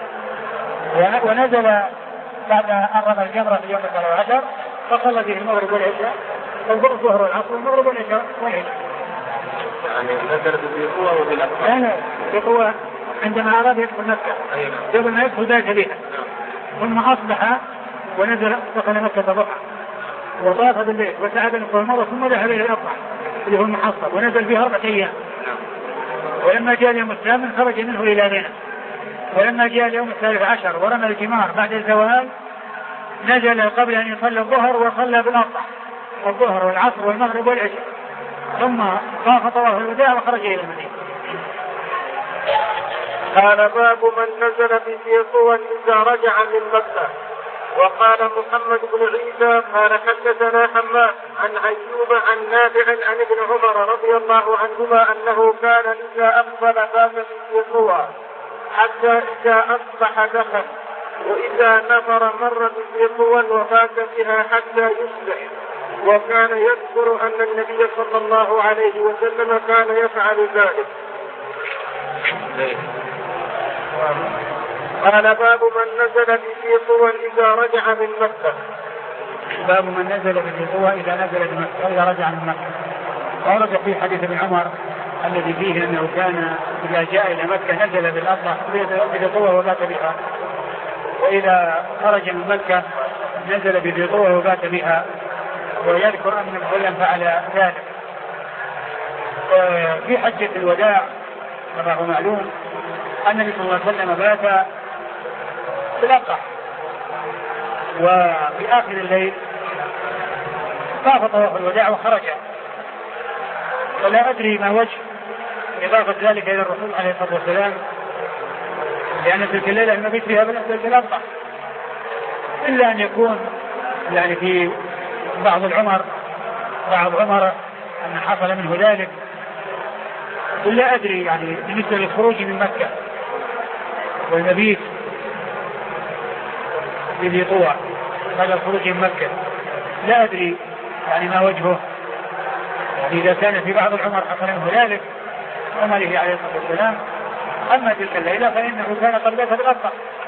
ونزل بعد أن رمى الجمرة في اليوم الثالث عشر فصلى به المغرب والعشاء والظهر والعصر والمغرب والعشاء والعشاء. يعني نزل بقوة وبالأقوى. لا لا بقوة عندما أراد يدخل مكة قبل ما يدخل ذات بها ثم أصبح ونزل دخل مكة ضحى وطاف بالبيت وسعى بالقوة مرة ثم ذهب إلى الأضحى اللي هو المحصب ونزل فيه أربعة أيام ولما جاء اليوم الثامن خرج منه إلى منى ولما جاء اليوم الثالث عشر ورمى الجمار بعد الزوال نزل قبل أن يصلي الظهر وصلى بالأضحى الظهر والعصر والمغرب والعشاء ثم طاف طواف الوداع وخرج إلى المدينة. قال باب من نزل بذي طوى إذا رجع من مكة. وقال محمد بن عيسى قال حدثنا حماد عن أيوب عن نافع عن ابن عمر رضي الله عنهما أنه كان إذا أقبل باب بذي طوى حتى إذا أصبح دخل وإذا نفر مر بذي طوى وفات بها حتى يصبح وكان يذكر أن النبي صلى الله عليه وسلم كان يفعل ذلك. قال باب من نزل بذي طوى إذا رجع من مكة. باب من نزل بذي طوى إذا نزل من مكة إذا رجع من مكة. ورد في حديث ابن عمر الذي فيه أنه كان إذا جاء إلى مكة نزل بالأضحى بذي طوى وبات بها وإذا خرج من مكة نزل بذي طوى وبات بها ويذكر أن النبي فعل ذلك. في حجة الوداع كما هو معلوم أن النبي صلى الله عليه وسلم بات بالأضحى وفي آخر الليل طاف طواف الوداع وخرج ولا أدري ما وجه إضافة ذلك إلى الرسول عليه الصلاة والسلام لأن تلك الليلة المبيت فيها بالأضحى إلا أن يكون يعني في بعض العمر بعض عمر أن حصل منه ذلك ولا أدري يعني بالنسبة للخروج من مكة والمبيت بذي طوى بعد الخروج من مكة لا أدري يعني ما وجهه يعني إذا كان في بعض العمر حصل منه ذلك عمره عليه الصلاة والسلام أما تلك الليلة فإنه كان قد بات بالأضحى.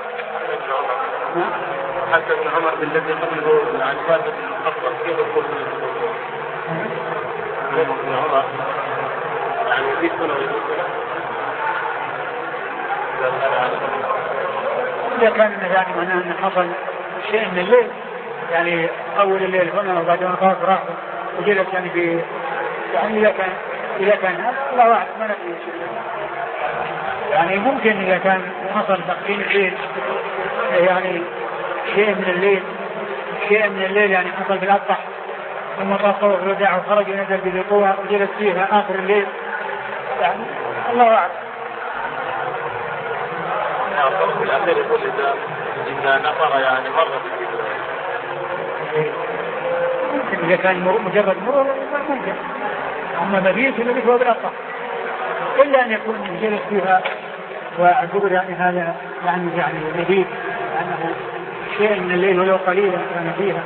حتى ابن عمر بالذي قبله العنفات الأفضل كيف يقول ابن عمر يعني في سنة إذا كان يعني معناه أن حصل شيء من الليل يعني أول الليل هنا وبعد ما خلاص راح وجلس يعني في يعني إذا كان إذا كان هذا الله واحد ما ندري يعني ممكن إذا كان حصل تقديم الليل يعني شيء من الليل شيء من الليل يعني حصل بالأضحى ثم طاف طواف الوداع وخرج ونزل بذي طوى وجلس فيها آخر الليل يعني الله أعلم. في الأخير يقول إذا إذا نفر يعني مرة ممكن إذا كان مجرد مرور ممكن أما مبيت المبيت هو بالأضحى إلا أن يكون جلس فيها وأقول يعني هذا يعني يعني مبيت لأنه شيء من الليل ولو قليلا كان فيها.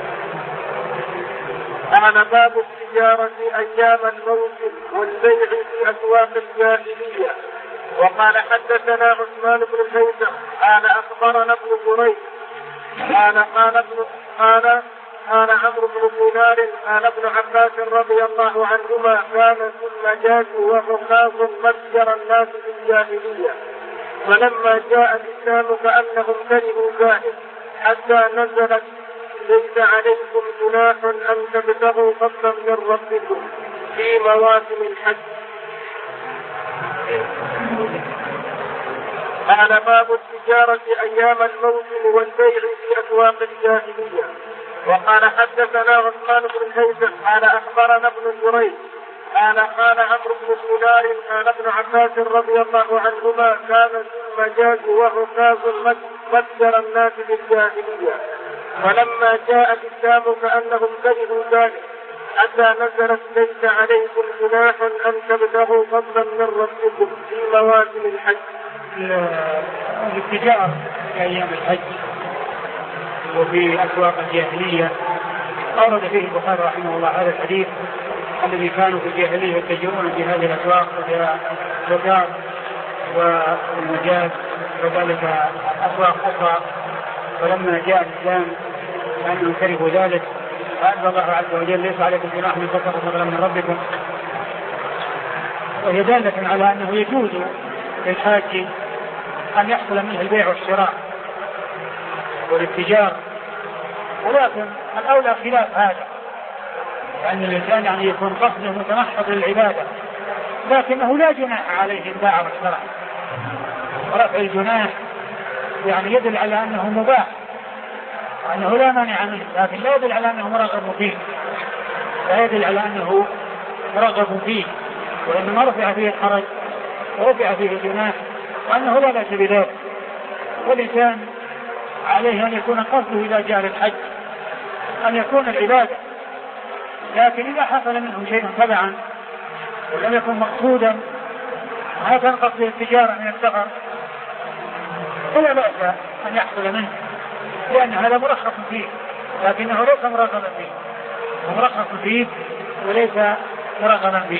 أنا باب التجارة أيام الموسم والبيع في أسواق الجاهلية. وقال حدثنا عثمان بن الهيثم قال أخبرنا ابن جريج قال قال ابن قال قال عمرو بن دينار قال ابن عباس رضي الله عنهما كان في المجاز وعكاظ متجر الناس في الجاهلية فلما جاء الإسلام كأنهم كرهوا ذلك حتى نزلت ليس عليكم جناح أن تبتغوا فضلا من ربكم في مواسم الحج. قال باب التجارة أيام الموسم والبيع في أسواق الجاهلية. وقال حدثنا عثمان بن الهيثم قال أخبرنا ابن جريج قال قال عمرو بن دينار قال ابن عباس رضي الله عنهما كان ذو المجاز وعكاظ متجر الناس بالجاهلية، فلما جاء الإسلام كأنهم كرهوا ذلك حتى نزلت ليس عليكم جناح أن تبتغوا فضلا من ربكم في مواسم الحج. الاتجار في أيام الحج وفي أسواق الجاهلية أورد فيه البخاري رحمه الله هذا الحديث الذي كانوا في الجاهلية يتجرون في هذه الأسواق وفي الزكاة والمجاز وذلك أسواق أخرى، فلما جاء الإسلام كانوا كرهوا ذلك فأنزل الله عز وجل ليس عليكم جناح من تبتغوا فضلا من ربكم، وهي دالة على أنه يجوز للحاج أن يحصل منه البيع والشراء والاتجار، ولكن الأولى خلاف هذا، لأن الإنسان يعني يكون قصده متمحض للعبادة، لكنه لا جناح عليه الباع والشراء، ورفع الجناح يعني يدل على أنه مباح وأنه لا مانع منه، لكن لا يدل على أنه مرغب فيه، لا يدل على أنه مرغب فيه، وإنما رفع فيه الحرج ورفع فيه الجناح وأنه لا بأس بذلك. والإنسان عليه أن يكون قصده إذا جاء للحج أن يكون العبادة، لكن إذا حصل منه شيء تبعا ولم يكن مقصودا ما كان قصده التجارة من السفر فلا بأس أن يحصل منه، لأن هذا مرخص فيه لكنه ليس مرغبا فيه، مرخص فيه وليس مرغبا فيه.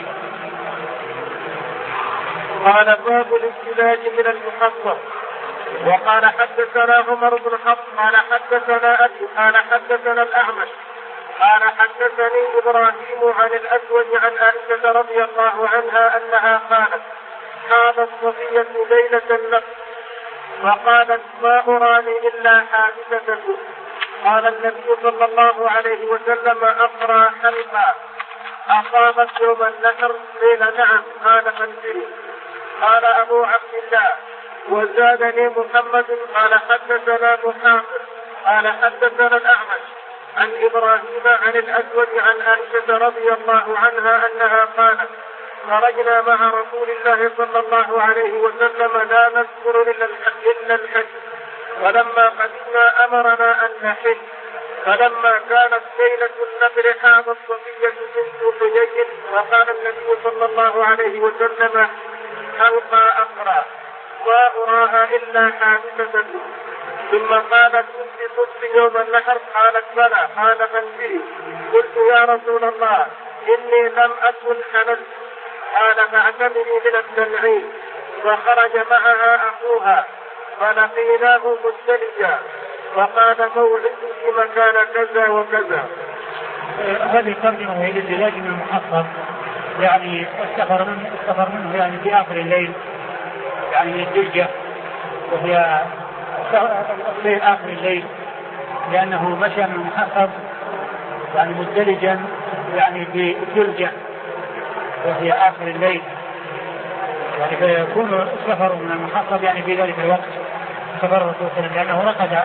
قال باب الابتلاج من المحصر. وقال حدثنا عمر بن حفص قال حدثنا أبي قال حدثنا الأعمش قال حدثني إبراهيم عن الأسود عن عائشة رضي الله عنها أنها قالت حاضت صفية ليلة النفس وقالت ما أراني إلا حادثة. قال النبي صلى الله عليه وسلم أقرى حلقا أقامت يوم النحر قيل نعم قال فانزلي. قال أبو عبد الله وزادني محمد قال حدثنا محمد قال حدثنا الأعمش عن إبراهيم عن الأسود عن عائشة رضي الله عنها أنها قالت خرجنا مع رسول الله صلى الله عليه وسلم لا نذكر إلا الحج، ولما قدمنا أمرنا أن نحج، فلما كانت ليلة النفر حاضت صفية بنت حيي وقال النبي صلى الله عليه وسلم حلقى أقرى ما أراها إلا حادثة. ثم قالت كنت صدت يوم النحر قالت بلى قال فانزلي. قلت يا رسول الله إني لم أكن حنست قال فاعتمري من التنعيم. فخرج معها أخوها فلقيناه مستلجا وقال موعدك مكان كذا وكذا. هذه الترجمة هي للعلاج من المحصر، يعني السفر منه السفر منه يعني في آخر الليل يعني من الدجة، وهي في آخر الليل لأنه مشى من المحصر يعني مزدلجا يعني في الدجة وهي آخر الليل، يعني فيكون السفر من المحصر يعني في ذلك الوقت سفر الرسول صلى الله عليه وسلم لأنه رقد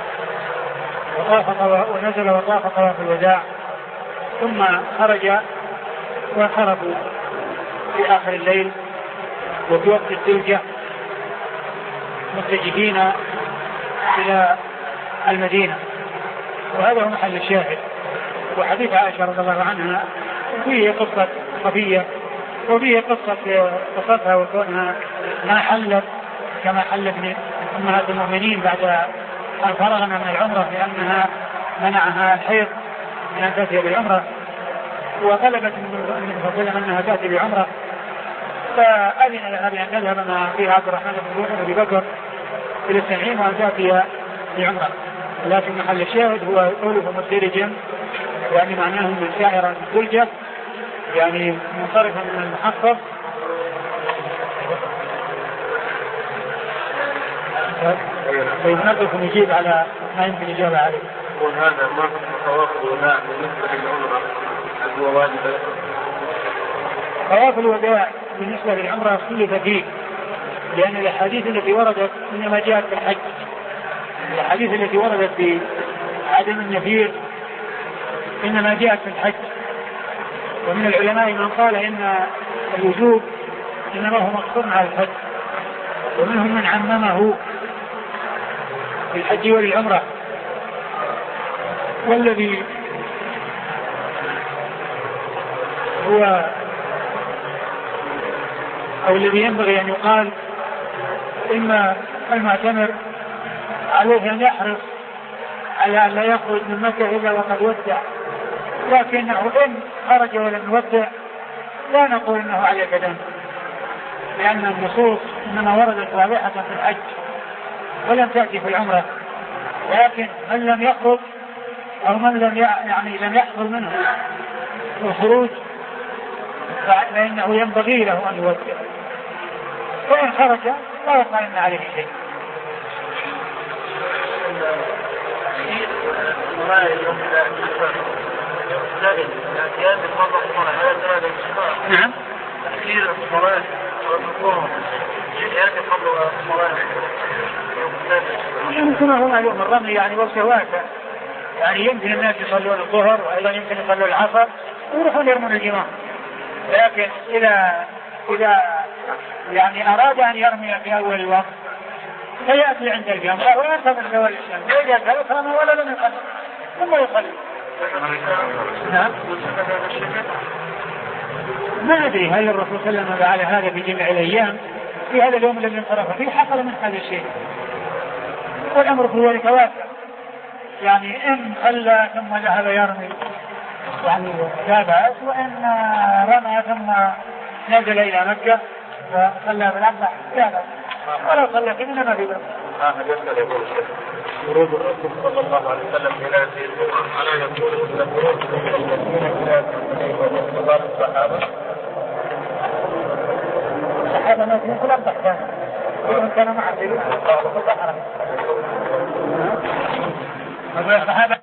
وطاف ونزل وطاف طواف الوداع ثم خرج وخرجوا في آخر الليل وفي وقت الدلجة متجهين إلى المدينة، وهذا هو محل الشاهد. وحديث عائشة رضي الله عنها فيه قصة خفية وفيه قصة قصتها وكونها ما حلت كما حلت من أمهات المؤمنين بعد أن فرغنا من العمرة لأنها منعها الحيض من أن تأتي بالعمرة، وطلبت من فضلها أنها تأتي بعمرة فأذن لها بأن تذهب مع فيها عبد الرحمن بن أبي بكر إلى التنعيم وأن تأتي بعمرة. لكن محل الشاهد هو قوله مدرجا، يعني معناه من سائرا الدلجة يعني منصرفا من المحفظ طيب نقف ونجيب على ما يمكن الإجابة عليه. وهذا ما في طواف الوداع بالنسبة للعمرة هو واجب؟ طواف الوداع بالنسبة للعمرة اختلف فيه، لأن الأحاديث التي وردت إنما جاءت في الحج. الأحاديث التي وردت في عدم النفير إنما جاءت في الحج، ومن العلماء من قال إن الوجوب إنما هو مقصور على الحج، ومنهم من عممه في الحج والعمرة. والذي هو أو الذي ينبغي أن يقال إما المعتمر عليه أن يحرص على أن لا يخرج من مكة إلا وقد ودع، لكنه إن خرج ولم يودع لا نقول إنه عليه بدن، لأن النصوص إنما وردت واضحة في الحج ولم تأتي في العمرة. لكن من لم يخرج أو من لم يعني لم يحصل منه الخروج فإنه ينبغي له أن يودع، وإن خرج لا يقال إن عليه شيء. نعم. تأخير الصلاة والركوع زيادة قبل الصلاة يمكن هو معلوم الرمي يعني وجه واسع، يعني يمكن الناس يصلون الظهر وأيضا يمكن يصلون العصر ويروحون يرمون الجمار، لكن إذا إذا يعني أراد أن يرمي في أول الوقت فيأتي عند الجمرة وينتظر زوال الشمس، وإذا كان رمى ولا لم يصلي ثم يصلي. نعم. ما أدري هل الرسول صلى الله عليه وسلم فعل هذا في جميع الأيام في هذا اليوم الذي انصرف فيه حصل من هذا الشيء، والأمر في ذلك واسع، يعني إن خلى ثم ذهب يرمي يعني لا بأس، وإن رمى ثم نزل إلى مكة وصلى بالأربع لا بأس، ولو صلى في منها ما في بأس. هذا يسأل يقول ورود الرسول صلى الله عليه وسلم إلى هذه الأمة ألا يقول إن ورود إلى صلاة الصحابة الصحابة ما فيهم كل أربع كان كل كان معه في الصحراء. الصحابة